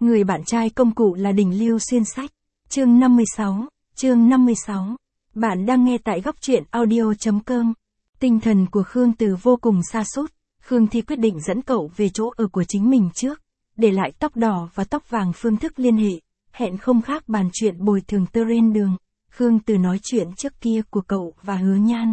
Người bạn trai công cụ là đỉnh lưu xuyên sách. Chương 56. Bạn đang nghe tại góc truyện audio.com. Tinh thần của Khương Từ vô cùng sa sút. Khương Thi quyết định dẫn cậu về chỗ ở của chính mình trước, để lại tóc đỏ và tóc vàng phương thức liên hệ, hẹn không khác bàn chuyện bồi thường trên đường. Khương Từ nói chuyện trước kia của cậu và Hứa Nhan.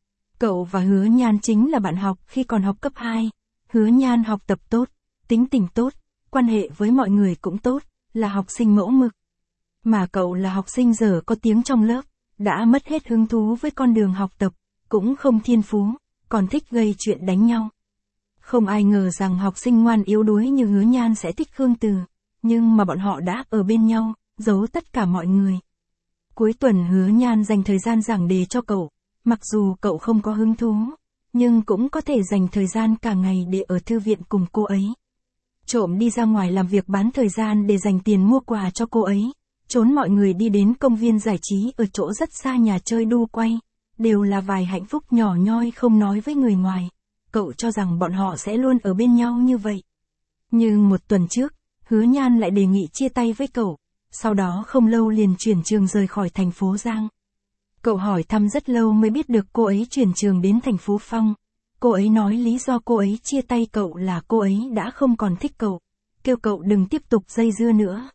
Cậu và Hứa Nhan chính là bạn học khi còn học cấp 2. Hứa Nhan học tập tốt, tính tình tốt, quan hệ với mọi người cũng tốt, là học sinh mẫu mực. Mà cậu là học sinh dở có tiếng trong lớp, đã mất hết hứng thú với con đường học tập, cũng không thiên phú, còn thích gây chuyện đánh nhau. Không ai ngờ rằng học sinh ngoan yếu đuối như Hứa Nhan sẽ thích Khương Từ, nhưng mà bọn họ đã ở bên nhau, giấu tất cả mọi người. Cuối tuần Hứa Nhan dành thời gian giảng đề cho cậu, mặc dù cậu không có hứng thú, nhưng cũng có thể dành thời gian cả ngày để ở thư viện cùng cô ấy. Trộm đi ra ngoài làm việc bán thời gian để dành tiền mua quà cho cô ấy, trốn mọi người đi đến công viên giải trí ở chỗ rất xa nhà chơi đu quay, đều là vài hạnh phúc nhỏ nhoi không nói với người ngoài. Cậu cho rằng bọn họ sẽ luôn ở bên nhau như vậy. Nhưng một tuần trước, Hứa Nhan lại đề nghị chia tay với cậu, sau đó không lâu liền chuyển trường rời khỏi thành phố Giang. Cậu hỏi thăm rất lâu mới biết được cô ấy chuyển trường đến thành phố Phong. Cô ấy nói lý do cô ấy chia tay cậu là cô ấy đã không còn thích cậu, kêu cậu đừng tiếp tục dây dưa nữa.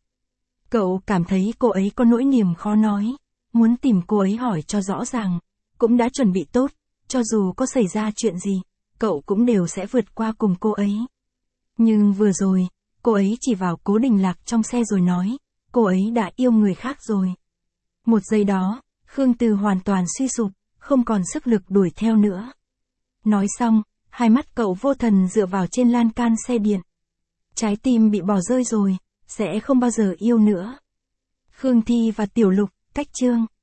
Cậu cảm thấy cô ấy có nỗi niềm khó nói, muốn tìm cô ấy hỏi cho rõ ràng, cũng đã chuẩn bị tốt, cho dù có xảy ra chuyện gì, cậu cũng đều sẽ vượt qua cùng cô ấy. Nhưng vừa rồi, cô ấy chỉ vào Cố Đình Lạc trong xe rồi nói, cô ấy đã yêu người khác rồi. Một giây đó, Khương Từ hoàn toàn suy sụp, không còn sức lực đuổi theo nữa. Nói xong, hai mắt cậu vô thần dựa vào trên lan can xe điện. Trái tim bị bỏ rơi rồi, sẽ không bao giờ yêu nữa. Khương Thi và Tiểu Lục, cách chương.